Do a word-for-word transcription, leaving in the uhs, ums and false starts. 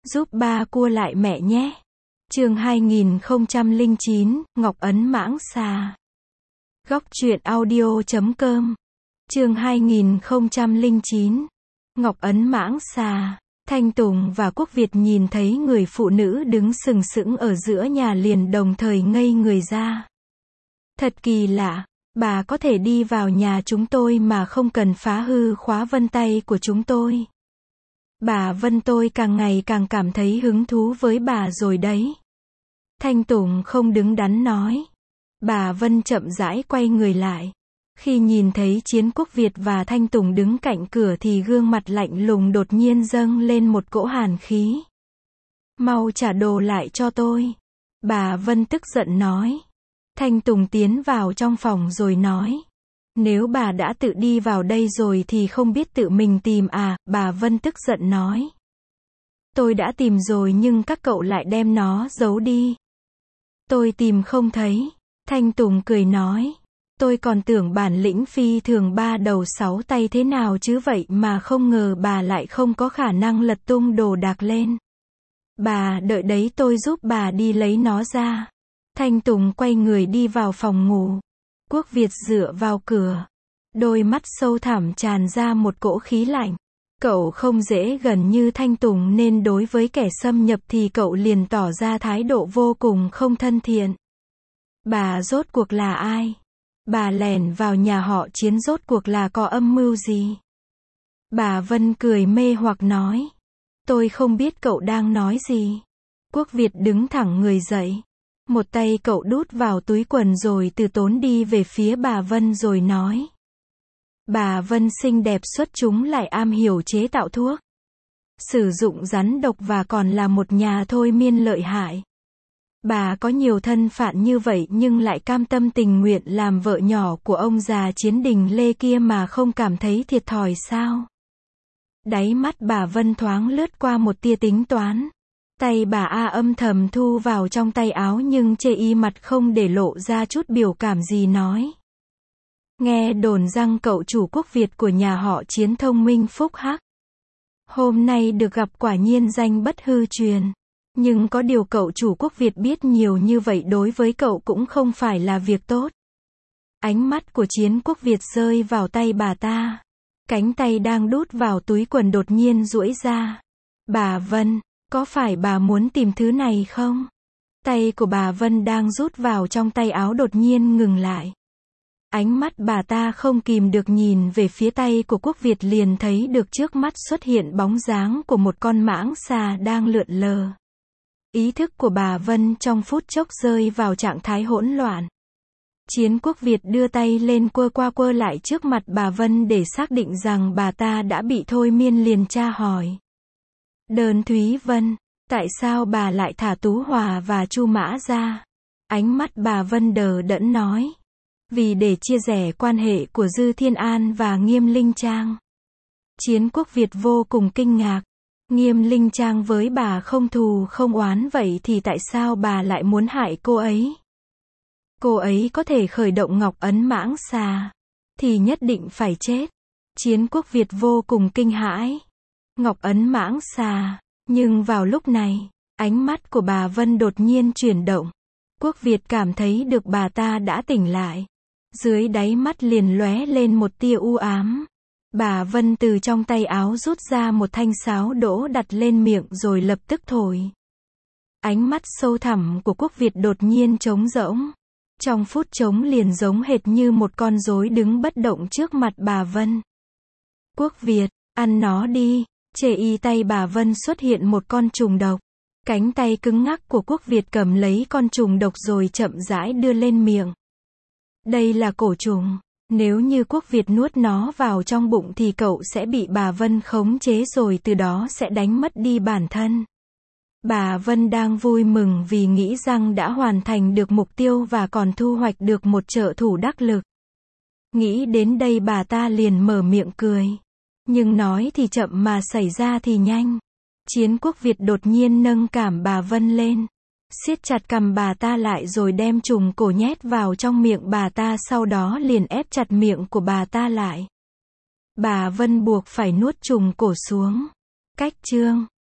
Giúp ba cua lại mẹ nhé. Chương hai nghìn không trăm lẻ chín, Ngọc Ấn Mãng Xà. Góc truyện audio chấm com. Chương hai nghìn không trăm lẻ chín, Ngọc Ấn Mãng Xà. Thanh Tùng và Quốc Việt nhìn thấy người phụ nữ đứng sừng sững ở giữa nhà liền đồng thời ngây người ra. Thật kỳ lạ, bà có thể đi vào nhà chúng tôi mà không cần phá hư khóa vân tay của chúng tôi. Bà Vân tôi càng ngày càng cảm thấy hứng thú với bà rồi đấy. Thanh Tùng không đứng đắn nói. Bà Vân chậm rãi quay người lại. Khi nhìn thấy Chiến Quốc Việt và Thanh Tùng đứng cạnh cửa thì gương mặt lạnh lùng đột nhiên dâng lên một cỗ hàn khí. Mau trả đồ lại cho tôi. Bà Vân tức giận nói. Thanh Tùng tiến vào trong phòng rồi nói. Nếu bà đã tự đi vào đây rồi thì không biết tự mình tìm à, bà Vân tức giận nói. Tôi đã tìm rồi nhưng các cậu lại đem nó giấu đi. Tôi tìm không thấy. Thanh Tùng cười nói. Tôi còn tưởng bản lĩnh phi thường ba đầu sáu tay thế nào chứ vậy mà không ngờ bà lại không có khả năng lật tung đồ đạc lên. Bà đợi đấy tôi giúp bà đi lấy nó ra. Thanh Tùng quay người đi vào phòng ngủ. Quốc Việt dựa vào cửa. Đôi mắt sâu thẳm tràn ra một cỗ khí lạnh. Cậu không dễ gần như Thanh Tùng nên đối với kẻ xâm nhập thì cậu liền tỏ ra thái độ vô cùng không thân thiện. Bà rốt cuộc là ai? Bà lẻn vào nhà họ Chiến rốt cuộc là có âm mưu gì? Bà Vân cười mê hoặc nói. Tôi không biết cậu đang nói gì. Quốc Việt đứng thẳng người dậy. Một tay cậu đút vào túi quần rồi từ tốn đi về phía bà Vân rồi nói. Bà Vân xinh đẹp xuất chúng lại am hiểu chế tạo thuốc. Sử dụng rắn độc và còn là một nhà thôi miên lợi hại. Bà có nhiều thân phận như vậy nhưng lại cam tâm tình nguyện làm vợ nhỏ của ông già Chiến Đình Lê kia mà không cảm thấy thiệt thòi sao? Đáy mắt bà Vân thoáng lướt qua một tia tính toán. Tay bà A âm thầm thu vào trong tay áo nhưng chê y mặt không để lộ ra chút biểu cảm gì nói. Nghe đồn rằng cậu chủ Quốc Việt của nhà họ Chiến thông minh phúc hắc. Hôm nay được gặp quả nhiên danh bất hư truyền. Nhưng có điều cậu chủ Quốc Việt biết nhiều như vậy đối với cậu cũng không phải là việc tốt. Ánh mắt của Chiến Quốc Việt rơi vào tay bà ta. Cánh tay đang đút vào túi quần đột nhiên duỗi ra. Bà Vân, có phải bà muốn tìm thứ này không? Tay của bà Vân đang rút vào trong tay áo đột nhiên ngừng lại. Ánh mắt bà ta không kìm được nhìn về phía tay của Quốc Việt liền thấy được trước mắt xuất hiện bóng dáng của một con mãng xà đang lượn lờ. Ý thức của bà Vân trong phút chốc rơi vào trạng thái hỗn loạn. Chiến Quốc Việt đưa tay lên quơ qua quơ lại trước mặt bà Vân để xác định rằng bà ta đã bị thôi miên liền tra hỏi. Đơn Thúy Vân, tại sao bà lại thả Tú Hòa và Chu Mã ra? Ánh mắt bà Vân đờ đẫn nói. Vì để chia rẽ quan hệ của Dư Thiên An và Nghiêm Linh Trang. Chiến Quốc Việt vô cùng kinh ngạc. Nghiêm Linh Trang với bà không thù không oán vậy thì tại sao bà lại muốn hại cô ấy? Cô ấy có thể khởi động Ngọc Ấn Mãng Xà. Thì nhất định phải chết. Chiến Quốc Việt vô cùng kinh hãi. Ngọc Ấn Mãng Xà. Nhưng vào lúc này, ánh mắt của bà Vân đột nhiên chuyển động. Quốc Việt cảm thấy được bà ta đã tỉnh lại. Dưới đáy mắt liền lóe lên một tia u ám. Bà Vân từ trong tay áo rút ra một thanh sáo đỗ đặt lên miệng rồi lập tức thổi. Ánh mắt sâu thẳm của Quốc Việt đột nhiên trống rỗng. Trong phút trống liền giống hệt như một con rối đứng bất động trước mặt bà Vân. Quốc Việt, ăn nó đi. Chê y tay bà Vân xuất hiện một con trùng độc. Cánh tay cứng ngắc của Quốc Việt cầm lấy con trùng độc rồi chậm rãi đưa lên miệng. Đây là cổ trùng. Nếu như Quốc Việt nuốt nó vào trong bụng thì cậu sẽ bị bà Vân khống chế rồi từ đó sẽ đánh mất đi bản thân. Bà Vân đang vui mừng vì nghĩ rằng đã hoàn thành được mục tiêu và còn thu hoạch được một trợ thủ đắc lực. Nghĩ đến đây bà ta liền mở miệng cười. Nhưng nói thì chậm mà xảy ra thì nhanh. Chiến Quốc Việt đột nhiên nâng cảm bà Vân lên. Siết chặt cằm bà ta lại rồi đem trùng cổ nhét vào trong miệng bà ta sau đó liền ép chặt miệng của bà ta lại. Bà Vân buộc phải nuốt trùng cổ xuống. Cách chương